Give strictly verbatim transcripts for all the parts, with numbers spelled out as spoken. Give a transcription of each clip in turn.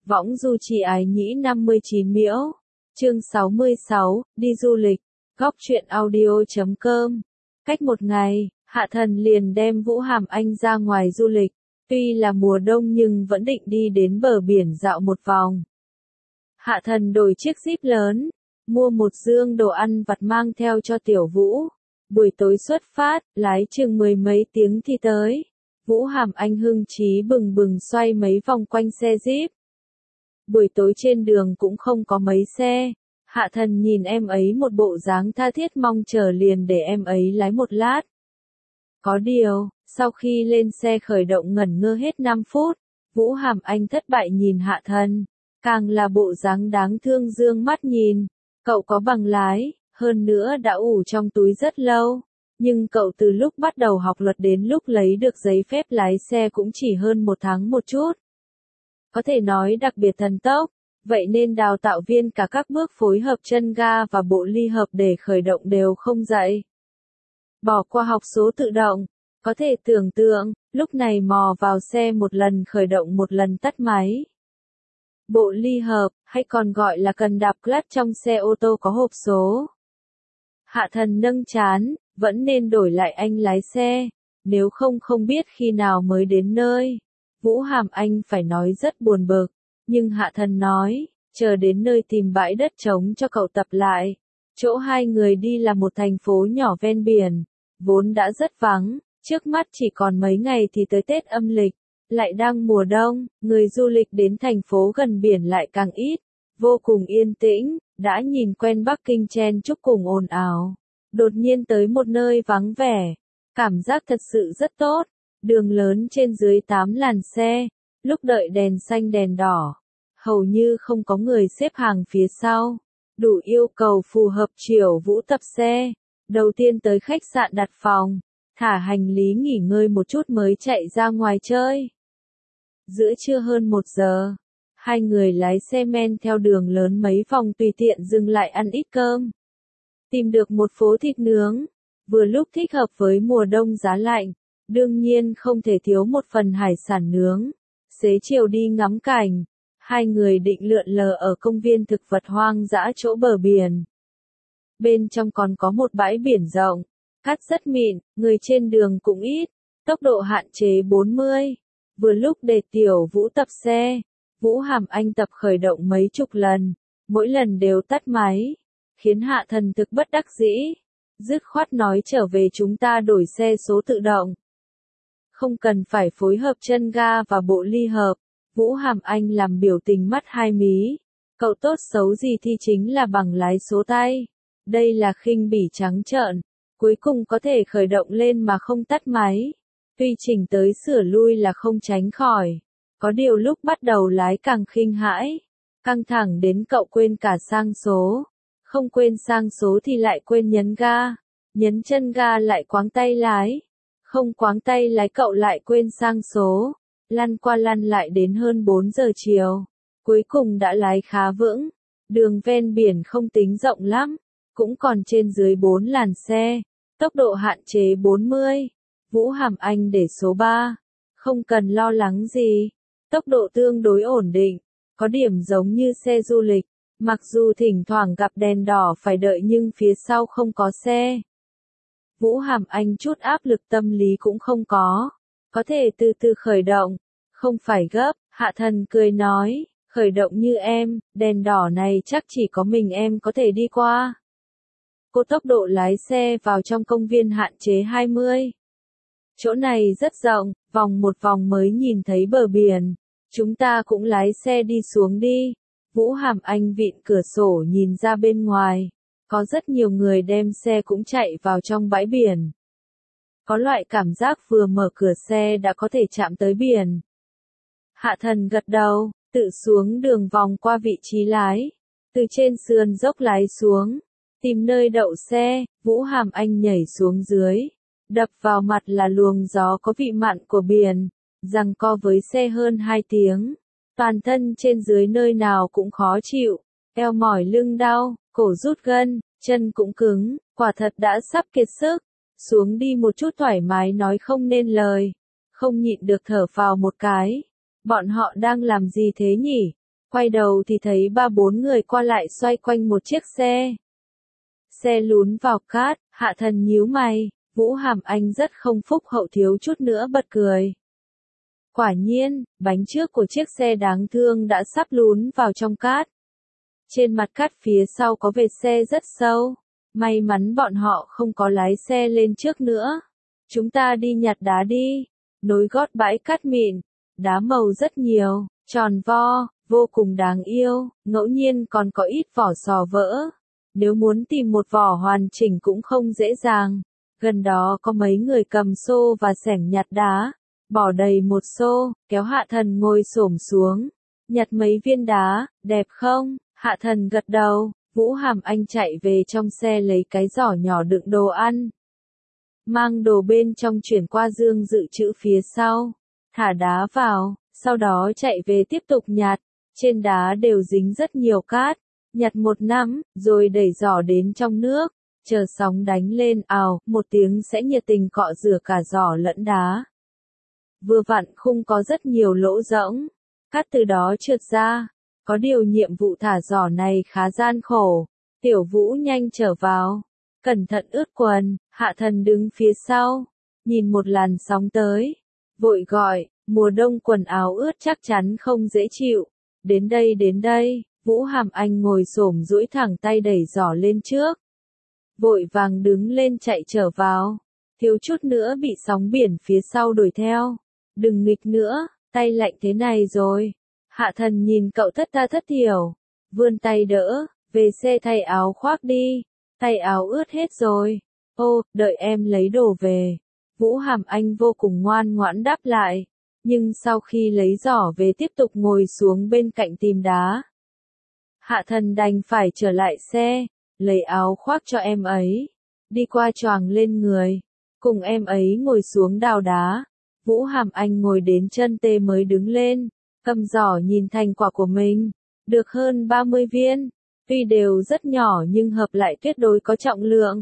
Võng du chi ái nhĩ năm mươi chín miễu. Chương sáu mươi sáu, đi du lịch. Góc truyện audio chấm com. Cách một ngày, Hạ Thần liền đem Vũ Hàm Anh ra ngoài du lịch. Tuy là mùa đông nhưng vẫn định đi đến bờ biển dạo một vòng. Hạ Thần đổi chiếc Jeep lớn, mua một dương đồ ăn vặt mang theo cho Tiểu Vũ. Buổi tối xuất phát, lái chừng mười mấy tiếng thì tới. Vũ Hàm Anh hưng trí bừng bừng xoay mấy vòng quanh xe Jeep. Buổi tối trên đường cũng không có mấy xe. Hạ Thần nhìn em ấy một bộ dáng tha thiết mong chờ liền để em ấy lái một lát. Có điều, sau khi lên xe khởi động ngẩn ngơ hết năm phút, Vũ Hàm Anh thất bại nhìn Hạ Thần, càng là bộ dáng đáng thương dương mắt nhìn. Cậu có bằng lái, hơn nữa đã ủ trong túi rất lâu, nhưng cậu từ lúc bắt đầu học luật đến lúc lấy được giấy phép lái xe cũng chỉ hơn một tháng một chút. Có thể nói đặc biệt thần tốc, vậy nên đào tạo viên cả các bước phối hợp chân ga và bộ ly hợp để khởi động đều không dạy. Bỏ qua học số tự động, có thể tưởng tượng, lúc này mò vào xe một lần khởi động một lần tắt máy. Bộ ly hợp, hay còn gọi là cần đạp clutch trong xe ô tô có hộp số. Hạ Thần nâng trán, vẫn nên đổi lại anh lái xe, nếu không không biết khi nào mới đến nơi. Vũ Hàm Anh phải nói rất buồn bực, nhưng Hạ Thần nói, chờ đến nơi tìm bãi đất trống cho cậu tập lại. Chỗ hai người đi là một thành phố nhỏ ven biển, vốn đã rất vắng, trước mắt chỉ còn mấy ngày thì tới Tết âm lịch, lại đang mùa đông, người du lịch đến thành phố gần biển lại càng ít, vô cùng yên tĩnh, đã nhìn quen Bắc Kinh chen chúc cùng ồn ào. Đột nhiên tới một nơi vắng vẻ, cảm giác thật sự rất tốt. Đường lớn trên dưới tám làn xe, lúc đợi đèn xanh đèn đỏ, hầu như không có người xếp hàng phía sau, đủ yêu cầu phù hợp Triểu Vũ tập xe. Đầu tiên tới khách sạn đặt phòng, thả hành lý nghỉ ngơi một chút mới chạy ra ngoài chơi. Giữa trưa hơn một giờ, hai người lái xe men theo đường lớn mấy vòng tùy tiện dừng lại ăn ít cơm. Tìm được một phố thịt nướng, vừa lúc thích hợp với mùa đông giá lạnh. Đương nhiên không thể thiếu một phần hải sản nướng. Xế chiều đi ngắm cảnh, hai người định lượn lờ ở công viên thực vật hoang dã chỗ bờ biển. Bên trong còn có một bãi biển rộng, cát rất mịn, người trên đường cũng ít, tốc độ hạn chế bốn mươi. Vừa lúc để Tiểu Vũ tập xe, Vũ Hàm Anh tập khởi động mấy chục lần, mỗi lần đều tắt máy, khiến Hạ Thần thực bất đắc dĩ. Dứt khoát nói trở về chúng ta đổi xe số tự động. Không cần phải phối hợp chân ga và bộ ly hợp. Vũ Hàm Anh làm biểu tình mắt hai mí. Cậu tốt xấu gì thì chính là bằng lái số tay. Đây là khinh bỉ trắng trợn. Cuối cùng có thể khởi động lên mà không tắt máy. Tuy chỉnh tới sửa lui là không tránh khỏi. Có điều lúc bắt đầu lái càng khinh hãi. Căng thẳng đến cậu quên cả sang số. Không quên sang số thì lại quên nhấn ga. Nhấn chân ga lại quáng tay lái. Không quáng tay lái cậu lại quên sang số, lăn qua lăn lại đến hơn bốn giờ chiều. Cuối cùng đã lái khá vững, đường ven biển không tính rộng lắm, cũng còn trên dưới bốn làn xe, tốc độ hạn chế bốn mươi. Vũ Hàm Anh để số ba, không cần lo lắng gì, tốc độ tương đối ổn định, có điểm giống như xe du lịch, mặc dù thỉnh thoảng gặp đèn đỏ phải đợi nhưng phía sau không có xe. Vũ Hàm Anh chút áp lực tâm lý cũng không có, có thể từ từ khởi động, không phải gấp. Hạ Thần cười nói, khởi động như em, đèn đỏ này chắc chỉ có mình em có thể đi qua. Cô tốc độ lái xe vào trong công viên hạn chế hai mươi. Chỗ này rất rộng, vòng một vòng mới nhìn thấy bờ biển, chúng ta cũng lái xe đi xuống đi. Vũ Hàm Anh vịn cửa sổ nhìn ra bên ngoài. Có rất nhiều người đem xe cũng chạy vào trong bãi biển. Có loại cảm giác vừa mở cửa xe đã có thể chạm tới biển. Hạ Thần gật đầu, tự xuống đường vòng qua vị trí lái. Từ trên sườn dốc lái xuống. Tìm nơi đậu xe, Vũ Hàm Anh nhảy xuống dưới. Đập vào mặt là luồng gió có vị mặn của biển. Giằng co với xe hơn hai tiếng. Toàn thân trên dưới nơi nào cũng khó chịu. Eo mỏi lưng đau, cổ rút gân, chân cũng cứng, quả thật đã sắp kiệt sức. Xuống đi một chút thoải mái nói không nên lời. Không nhịn được thở phào một cái. Bọn họ đang làm gì thế nhỉ? Quay đầu thì thấy ba bốn người qua lại xoay quanh một chiếc xe. Xe lún vào cát, Hạ Thần nhíu mày, Vũ Hàm Anh rất không phúc hậu thiếu chút nữa bật cười. Quả nhiên, bánh trước của chiếc xe đáng thương đã sắp lún vào trong cát. Trên mặt cát phía sau có vệt xe rất sâu. May mắn bọn họ không có lái xe lên trước nữa. Chúng ta đi nhặt đá đi. Nối gót bãi cát mịn. Đá màu rất nhiều, tròn vo, vô cùng đáng yêu, ngẫu nhiên còn có ít vỏ sò vỡ. Nếu muốn tìm một vỏ hoàn chỉnh cũng không dễ dàng. Gần đó có mấy người cầm xô và xẻng nhặt đá. Bỏ đầy một xô, kéo Hạ Thần ngồi xổm xuống. Nhặt mấy viên đá, đẹp không? Hạ Thần gật đầu. Vũ Hàm Anh chạy về trong xe lấy cái giỏ nhỏ đựng đồ ăn. Mang đồ bên trong chuyển qua dương dự trữ phía sau. Thả đá vào, sau đó chạy về tiếp tục nhặt. Trên đá đều dính rất nhiều cát. Nhặt một nắm, rồi đẩy giỏ đến trong nước. Chờ sóng đánh lên ào, một tiếng sẽ nhiệt tình cọ rửa cả giỏ lẫn đá. Vừa vặn khung có rất nhiều lỗ rỗng. Cát từ đó trượt ra. Có điều nhiệm vụ thả giỏ này khá gian khổ. Tiểu Vũ nhanh trở vào. Cẩn thận ướt quần, Hạ Thần đứng phía sau. Nhìn một làn sóng tới. Vội gọi, mùa đông quần áo ướt chắc chắn không dễ chịu. Đến đây đến đây, Vũ Hàm Anh ngồi xổm duỗi thẳng tay đẩy giỏ lên trước. Vội vàng đứng lên chạy trở vào. Thiếu chút nữa bị sóng biển phía sau đuổi theo. Đừng nghịch nữa, tay lạnh thế này rồi. Hạ Thần nhìn cậu thất tha thất thiểu. Vươn tay đỡ, về xe thay áo khoác đi. Tay áo ướt hết rồi. Ô, đợi em lấy đồ về. Vũ Hàm Anh vô cùng ngoan ngoãn đáp lại. Nhưng sau khi lấy giỏ về tiếp tục ngồi xuống bên cạnh tìm đá. Hạ Thần đành phải trở lại xe. Lấy áo khoác cho em ấy. Đi qua choàng lên người. Cùng em ấy ngồi xuống đào đá. Vũ Hàm Anh ngồi đến chân tê mới đứng lên. Cầm giỏ nhìn thành quả của mình. Được hơn ba mươi viên. Tuy đều rất nhỏ nhưng hợp lại tuyệt đối có trọng lượng.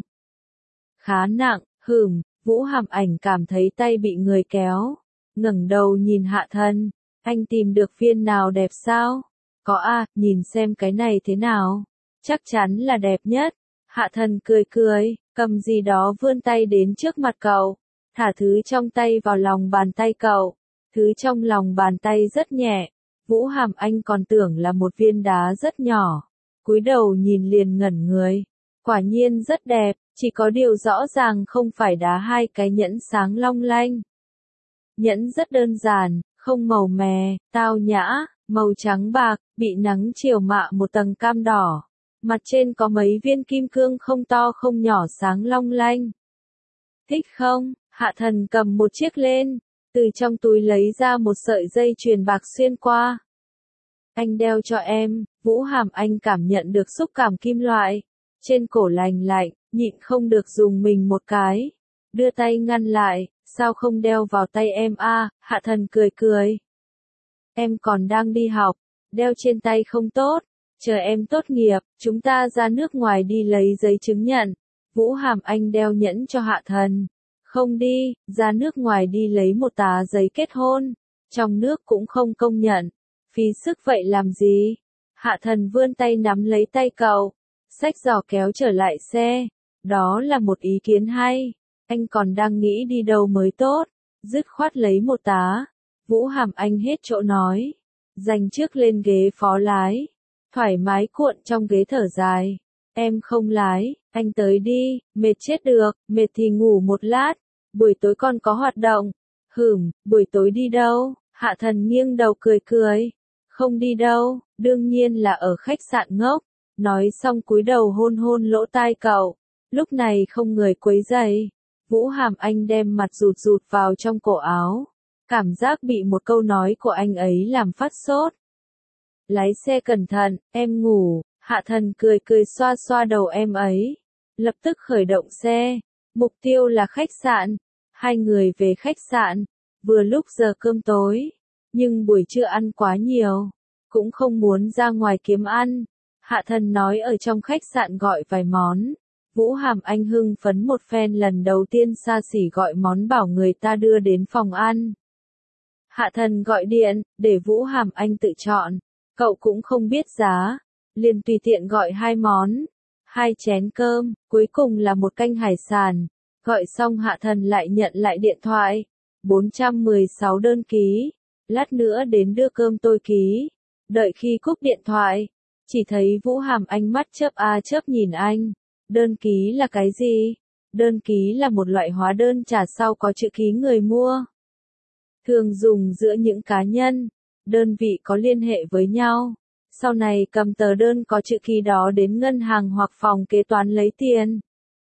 Khá nặng, hửm, Vũ Hàm Ảnh cảm thấy tay bị người kéo. Ngẩng đầu nhìn Hạ Thần. Anh tìm được viên nào đẹp sao? Có à, nhìn xem cái này thế nào. Chắc chắn là đẹp nhất. Hạ Thần cười cười, cầm gì đó vươn tay đến trước mặt cậu. Thả thứ trong tay vào lòng bàn tay cậu. Thứ trong lòng bàn tay rất nhẹ. Vũ Hàm Anh còn tưởng là một viên đá rất nhỏ. Cúi đầu nhìn liền ngẩn người. Quả nhiên rất đẹp, chỉ có điều rõ ràng không phải đá hai cái nhẫn sáng long lanh. Nhẫn rất đơn giản, không màu mè, tao nhã, màu trắng bạc, bị nắng chiều mạ một tầng cam đỏ. Mặt trên có mấy viên kim cương không to không nhỏ sáng long lanh. Thích không? Hạ Thần cầm một chiếc lên, từ trong túi lấy ra một sợi dây chuyền bạc xuyên qua. Anh đeo cho em. Vũ Hàm Anh cảm nhận được xúc cảm kim loại. Trên cổ lành lạnh, nhịn không được dùng mình một cái. Đưa tay ngăn lại, sao không đeo vào tay em a? Hạ Thần cười cười. Em còn đang đi học, đeo trên tay không tốt. Chờ em tốt nghiệp, chúng ta ra nước ngoài đi lấy giấy chứng nhận. Vũ Hàm Anh đeo nhẫn cho Hạ Thần. Không đi, ra nước ngoài đi lấy một tờ giấy kết hôn. Trong nước cũng không công nhận. Phí sức vậy làm gì? Hạ Thần vươn tay nắm lấy tay cậu. Xách giỏ kéo trở lại xe. Đó là một ý kiến hay. Anh còn đang nghĩ đi đâu mới tốt. Dứt khoát lấy một tá. Vũ Hàm Anh hết chỗ nói. Dành trước lên ghế phó lái. Thoải mái cuộn trong ghế thở dài. Em không lái, anh tới đi, mệt chết được, mệt thì ngủ một lát. Buổi tối còn có hoạt động. Hửm, buổi tối đi đâu? Hạ Thần nghiêng đầu cười cười. Không đi đâu, đương nhiên là ở khách sạn ngốc. Nói xong cúi đầu hôn hôn lỗ tai cậu. Lúc này không người quấy rầy. Vũ Hàm Anh đem mặt rụt rụt vào trong cổ áo. Cảm giác bị một câu nói của anh ấy làm phát sốt. Lái xe cẩn thận, em ngủ. Hạ Thần cười cười xoa xoa đầu em ấy. Lập tức khởi động xe. Mục tiêu là khách sạn. Hai người về khách sạn. Vừa lúc giờ cơm tối. Nhưng buổi trưa ăn quá nhiều. Cũng không muốn ra ngoài kiếm ăn. Hạ Thần nói ở trong khách sạn gọi vài món. Vũ Hàm Anh hưng phấn một phen lần đầu tiên xa xỉ gọi món bảo người ta đưa đến phòng ăn. Hạ Thần gọi điện, để Vũ Hàm Anh tự chọn. Cậu cũng không biết giá, liền tùy tiện gọi hai món, hai chén cơm, cuối cùng là một canh hải sản. Gọi xong Hạ Thần lại nhận lại điện thoại. bốn trăm mười sáu đơn ký. Lát nữa đến đưa cơm tôi ký. Đợi khi cúp điện thoại, chỉ thấy Vũ Hàm Anh mắt chớp a chớp nhìn anh. Đơn ký là cái gì? Đơn ký là một loại hóa đơn trả sau có chữ ký người mua. Thường dùng giữa những cá nhân, đơn vị có liên hệ với nhau. Sau này cầm tờ đơn có chữ ký đó đến ngân hàng hoặc phòng kế toán lấy tiền.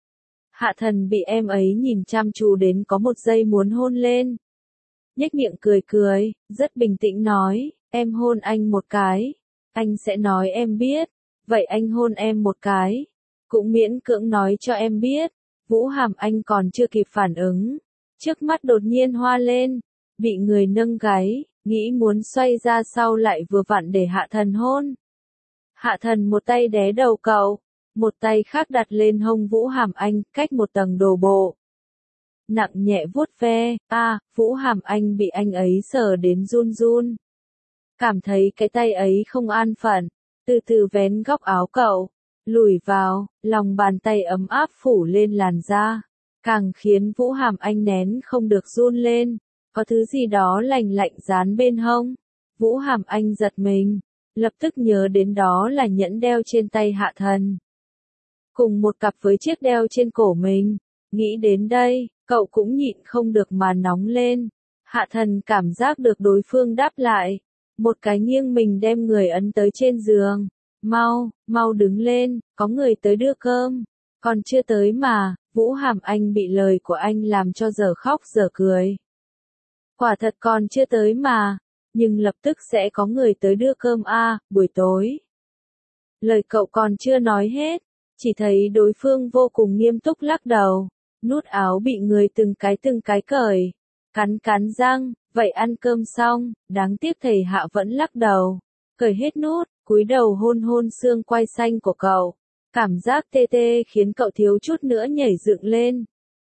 Hạ Thần bị em ấy nhìn chăm chú đến có một giây muốn hôn lên. Nhếch miệng cười cười, rất bình tĩnh nói, em hôn anh một cái. Anh sẽ nói em biết. Vậy anh hôn em một cái. Cũng miễn cưỡng nói cho em biết. Vũ Hàm Anh còn chưa kịp phản ứng. Trước mắt đột nhiên hoa lên. Bị người nâng gáy, nghĩ muốn xoay ra sau lại vừa vặn để Hạ Thần hôn. Hạ Thần một tay đé đầu cậu, một tay khác đặt lên hông Vũ Hàm Anh, cách một tầng đồ bộ. Nặng nhẹ vuốt ve, a, Vũ Hàm Anh bị anh ấy sờ đến run run. Cảm thấy cái tay ấy không an phận, từ từ vén góc áo cậu, lùi vào, lòng bàn tay ấm áp phủ lên làn da, càng khiến Vũ Hàm Anh nén không được run lên. Có thứ gì đó lành lạnh dán bên hông. Vũ Hàm Anh giật mình, lập tức nhớ đến đó là nhẫn đeo trên tay Hạ Thần. Cùng một cặp với chiếc đeo trên cổ mình. Nghĩ đến đây, cậu cũng nhịn không được mà nóng lên. Hạ Thần cảm giác được đối phương đáp lại. Một cái nghiêng mình đem người ấn tới trên giường. Mau, mau đứng lên, có người tới đưa cơm. Còn chưa tới mà, Vũ Hàm Anh bị lời của anh làm cho giờ khóc giờ cười. Quả thật còn chưa tới mà, nhưng lập tức sẽ có người tới đưa cơm a, à, buổi tối. Lời cậu còn chưa nói hết, chỉ thấy đối phương vô cùng nghiêm túc lắc đầu, nút áo bị người từng cái từng cái cởi, cắn cắn răng, vậy ăn cơm xong, đáng tiếc thầy Hạ vẫn lắc đầu, cởi hết nút, cúi đầu hôn hôn xương quai xanh của cậu, cảm giác tê tê khiến cậu thiếu chút nữa nhảy dựng lên.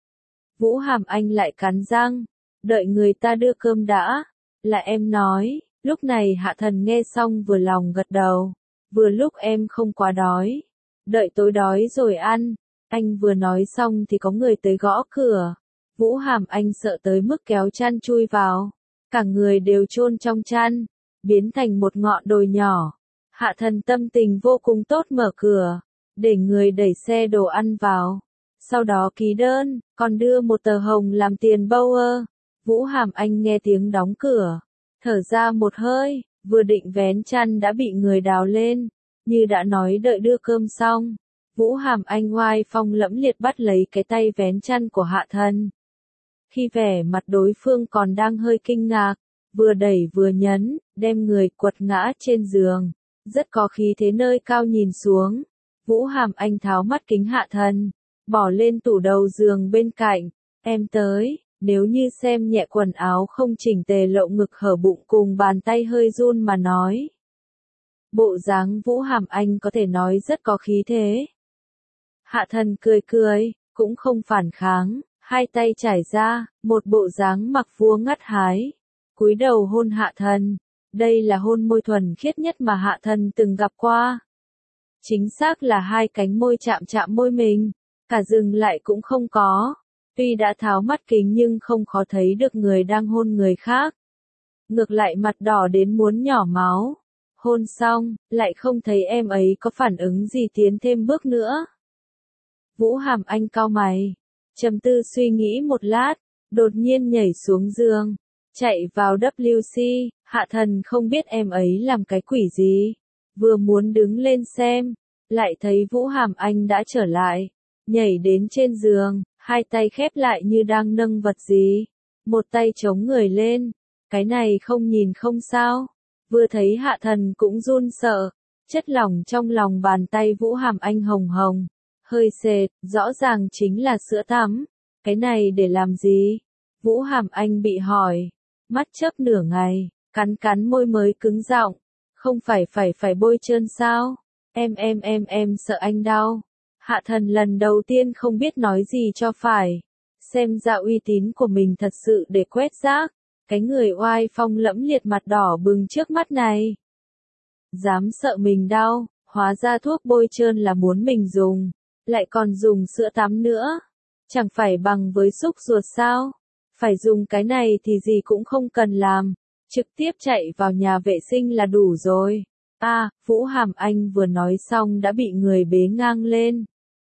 Vũ Hàm Anh lại cắn răng. Đợi người ta đưa cơm đã, là em nói. Lúc này Hạ Thần nghe xong vừa lòng gật đầu, vừa lúc em không quá đói, đợi tối đói rồi ăn. Anh vừa nói xong thì có người tới gõ cửa. Vũ Hàm Anh sợ tới mức kéo chăn chui vào, cả người đều chôn trong chăn, biến thành một ngọn đồi nhỏ. Hạ Thần tâm tình vô cùng tốt mở cửa, để người đẩy xe đồ ăn vào, sau đó ký đơn, còn đưa một tờ hồng làm tiền bâu ơ. Vũ Hàm Anh nghe tiếng đóng cửa, thở ra một hơi, vừa định vén chăn đã bị người đào lên, như đã nói đợi đưa cơm xong. Vũ Hàm Anh oai phong lẫm liệt bắt lấy cái tay vén chăn của Hạ Thần. Khi vẻ mặt đối phương còn đang hơi kinh ngạc, vừa đẩy vừa nhấn, đem người quật ngã trên giường, rất có khí thế nơi cao nhìn xuống. Vũ Hàm Anh tháo mắt kính Hạ Thần, bỏ lên tủ đầu giường bên cạnh, em tới. Nếu như xem nhẹ quần áo không chỉnh tề lộ ngực hở bụng cùng bàn tay hơi run mà nói. Bộ dáng Vũ Hàm Anh có thể nói rất có khí thế. Hạ Thần cười cười, cũng không phản kháng, hai tay trải ra, một bộ dáng mặc vua ngắt hái. Cúi đầu hôn Hạ Thần, đây là hôn môi thuần khiết nhất mà Hạ Thần từng gặp qua. Chính xác là hai cánh môi chạm chạm môi mình, cả dừng lại cũng không có. Tuy đã tháo mắt kính nhưng không khó thấy được người đang hôn người khác. Ngược lại mặt đỏ đến muốn nhỏ máu. Hôn xong, lại không thấy em ấy có phản ứng gì tiến thêm bước nữa. Vũ Hàm Anh cau mày, trầm tư suy nghĩ một lát, đột nhiên nhảy xuống giường, chạy vào W C. Hạ Thần không biết em ấy làm cái quỷ gì, vừa muốn đứng lên xem, lại thấy Vũ Hàm Anh đã trở lại, nhảy đến trên giường. Hai tay khép lại như đang nâng vật gì. Một tay chống người lên. Cái này không nhìn không sao. Vừa thấy Hạ Thần cũng run sợ. Chất lỏng trong lòng bàn tay Vũ Hàm Anh hồng hồng. Hơi sệt, rõ ràng chính là sữa tắm. Cái này để làm gì? Vũ Hàm Anh bị hỏi. Mắt chớp nửa ngày, cắn cắn môi mới cứng giọng. Không phải phải phải bôi trơn sao? Em em em em sợ anh đau. Hạ Thần lần đầu tiên không biết nói gì cho phải. Xem ra uy tín của mình thật sự để quét rác. Cái người oai phong lẫm liệt mặt đỏ bừng trước mắt này. dám sợ mình đau, hóa ra thuốc bôi trơn là muốn mình dùng, lại còn dùng sữa tắm nữa. Chẳng phải bằng với xúc ruột sao? Phải dùng cái này thì gì cũng không cần làm, trực tiếp chạy vào nhà vệ sinh là đủ rồi. A, à, Vũ Hàm Anh vừa nói xong đã bị người bế ngang lên.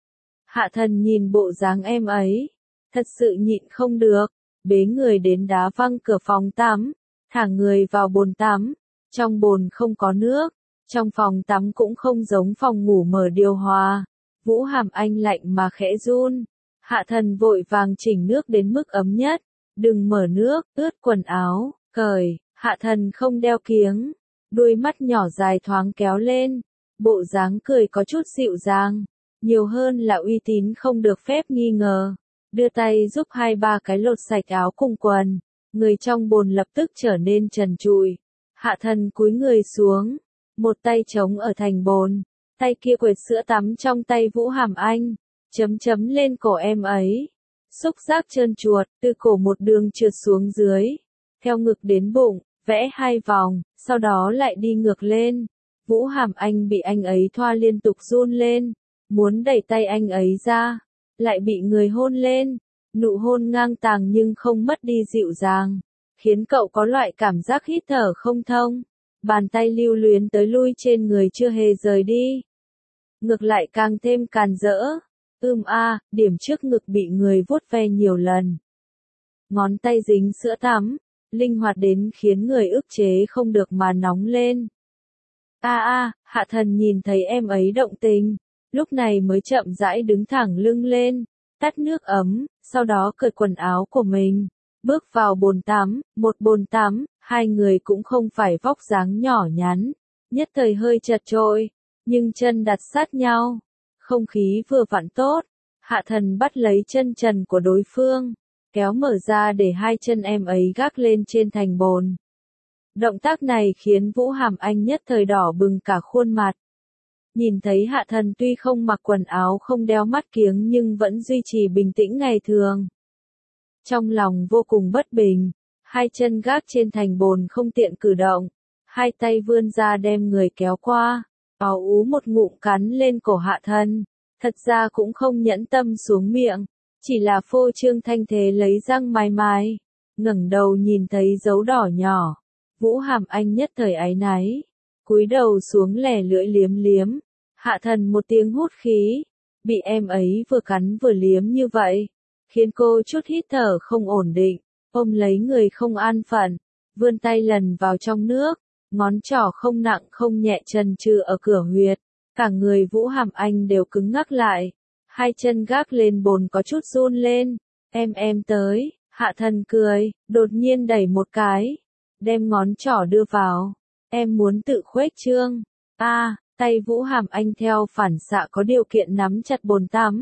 Hạ Thần nhìn bộ dáng em ấy, thật sự nhịn không được, bế người đến đá văng cửa phòng tắm, thả người vào bồn tắm. Trong bồn không có nước, trong phòng tắm cũng không giống phòng ngủ mở điều hòa. Vũ Hàm Anh lạnh mà khẽ run. Hạ Thần vội vàng chỉnh nước đến mức ấm nhất, đừng mở nước, ướt quần áo, cởi. Hạ Thần không đeo kiếng, đuôi mắt nhỏ dài thoáng kéo lên, bộ dáng cười có chút dịu dàng, nhiều hơn là uy tín không được phép nghi ngờ. Đưa tay giúp hai ba cái lột sạch áo cùng quần, người trong bồn lập tức trở nên trần trụi. Hạ Thần cúi người xuống, một tay chống ở thành bồn, tay kia quệt sữa tắm trong tay Vũ Hàm Anh, chấm chấm lên cổ em ấy. Xúc giác trơn chuột, từ cổ một đường trượt xuống dưới, theo ngực đến bụng, vẽ hai vòng, sau đó lại đi ngược lên. Vũ Hàm Anh bị anh ấy thoa liên tục run lên, muốn đẩy tay anh ấy ra, lại bị người hôn lên. Nụ hôn ngang tàng nhưng không mất đi dịu dàng, khiến cậu có loại cảm giác hít thở không thông. Bàn tay lưu luyến tới lui trên người chưa hề rời đi, ngược lại càng thêm càn rỡ. Ưm a, điểm trước ngực bị người vuốt ve nhiều lần. Ngón tay dính sữa tắm, linh hoạt đến khiến người ức chế không được mà nóng lên. A a, Hạ Thần nhìn thấy em ấy động tình, lúc này mới chậm rãi đứng thẳng lưng lên, tắt nước ấm, sau đó cởi quần áo của mình, bước vào bồn tắm. Một bồn tắm, hai người cũng không phải vóc dáng nhỏ nhắn, nhất thời hơi chật chội, nhưng chân đặt sát nhau, không khí vừa vặn tốt. Hạ Thần bắt lấy chân trần của đối phương, kéo mở ra để hai chân em ấy gác lên trên thành bồn. Động tác này khiến Vũ Hàm Anh nhất thời đỏ bừng cả khuôn mặt. Nhìn thấy Hạ Thần tuy không mặc quần áo không đeo mắt kiếng nhưng vẫn duy trì bình tĩnh ngày thường. Trong lòng vô cùng bất bình, hai chân gác trên thành bồn không tiện cử động, hai tay vươn ra đem người kéo qua, áo ú một ngụm cắn lên cổ Hạ Thần. Thật ra cũng không nhẫn tâm xuống miệng, chỉ là phô trương thanh thế lấy răng mài mài. Ngẩng đầu nhìn thấy dấu đỏ nhỏ, Vũ Hàm Anh nhất thời áy náy, cúi đầu xuống lẻ lưỡi liếm liếm. Hạ Thần một tiếng hút khí, bị em ấy vừa cắn vừa liếm như vậy, khiến cô chút hít thở không ổn định, ôm lấy người không an phận, vươn tay lần vào trong nước, ngón trỏ không nặng không nhẹ trần trừ ở cửa huyệt. Cả người Vũ Hàm Anh đều cứng ngắc lại, hai chân gác lên bồn có chút run lên. Em em tới, Hạ Thần cười, đột nhiên đẩy một cái, đem ngón trỏ đưa vào. Em muốn tự khuếch trương. A, à, tay Vũ Hàm Anh theo phản xạ có điều kiện nắm chặt bồn tắm.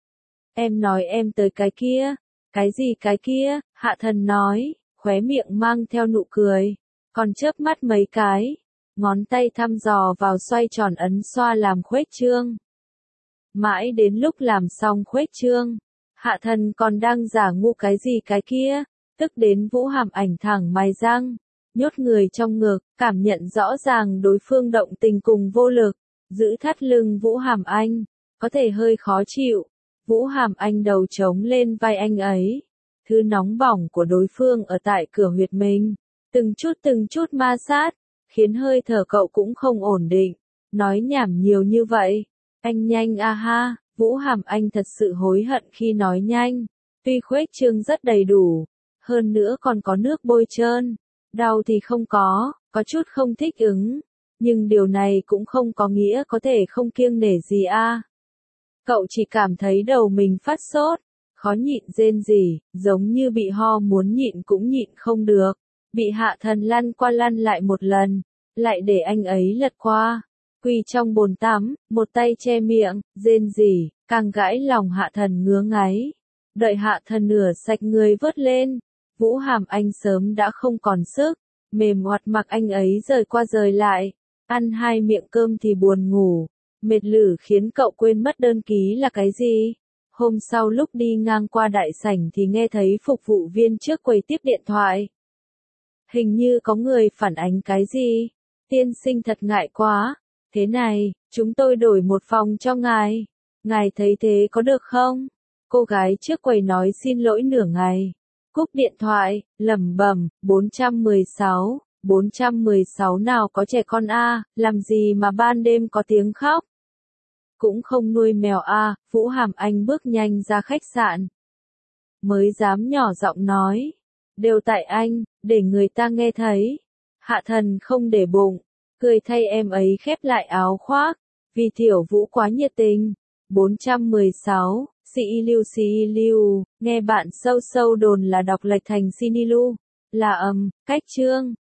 Em nói em tới cái kia. Cái gì cái kia? Hạ Thần nói, khóe miệng mang theo nụ cười, còn chớp mắt mấy cái. Ngón tay thăm dò vào xoay tròn ấn xoa làm khuếch trương. Mãi đến lúc làm xong khuếch trương, Hạ Thần còn đang giả ngu cái gì cái kia, tức đến Vũ Hàm Ảnh thẳng mày răng, nhốt người trong ngực, cảm nhận rõ ràng đối phương động tình cùng vô lực, giữ thắt lưng Vũ Hàm Anh, có thể hơi khó chịu. Vũ Hàm Anh đầu trống lên vai anh ấy, thứ nóng bỏng của đối phương ở tại cửa huyệt mình, từng chút từng chút ma sát, khiến hơi thở cậu cũng không ổn định. Nói nhảm nhiều như vậy, anh nhanh a ha. Vũ Hàm Anh thật sự hối hận khi nói nhanh, tuy khuếch trương rất đầy đủ, hơn nữa còn có nước bôi trơn, đau thì không có, có chút không thích ứng, nhưng điều này cũng không có nghĩa có thể không kiêng nể gì a. Cậu chỉ cảm thấy đầu mình phát sốt, khó nhịn rên rỉ, giống như bị ho muốn nhịn cũng nhịn không được, bị Hạ Thần lăn qua lăn lại một lần, lại để anh ấy lật qua. Quỳ trong bồn tắm, một tay che miệng, rên rỉ, càng gãi lòng Hạ Thần ngứa ngáy. Đợi Hạ Thần nửa sạch người vớt lên, Vũ Hàm Anh sớm đã không còn sức, mềm oặt mặc anh ấy rời qua rời lại, ăn hai miệng cơm thì buồn ngủ, mệt lử khiến cậu quên mất đơn ký là cái gì. Hôm sau lúc đi ngang qua đại sảnh thì nghe thấy phục vụ viên trước quầy tiếp điện thoại. Hình như có người phản ánh cái gì. Tiên sinh thật ngại quá. Thế này, chúng tôi đổi một phòng cho ngài. Ngài thấy thế có được không? Cô gái trước quầy nói xin lỗi nửa ngày. Cúp điện thoại, lẩm bẩm, bốn trăm mười sáu, bốn trăm mười sáu nào có trẻ con a, làm gì mà ban đêm có tiếng khóc. Cũng không nuôi mèo a, Vũ Hàm Anh bước nhanh ra khách sạn. Mới dám nhỏ giọng nói. Đều tại anh, để người ta nghe thấy. Hạ Thần không để bụng, cười thay em ấy khép lại áo khoác. Vì Tiểu Vũ quá nhiệt tình. bốn trăm mười sáu, sĩ lưu sĩ lưu, nghe bạn sâu sâu đồn là đọc lệch thành Sinilu, là ầm, cách chương.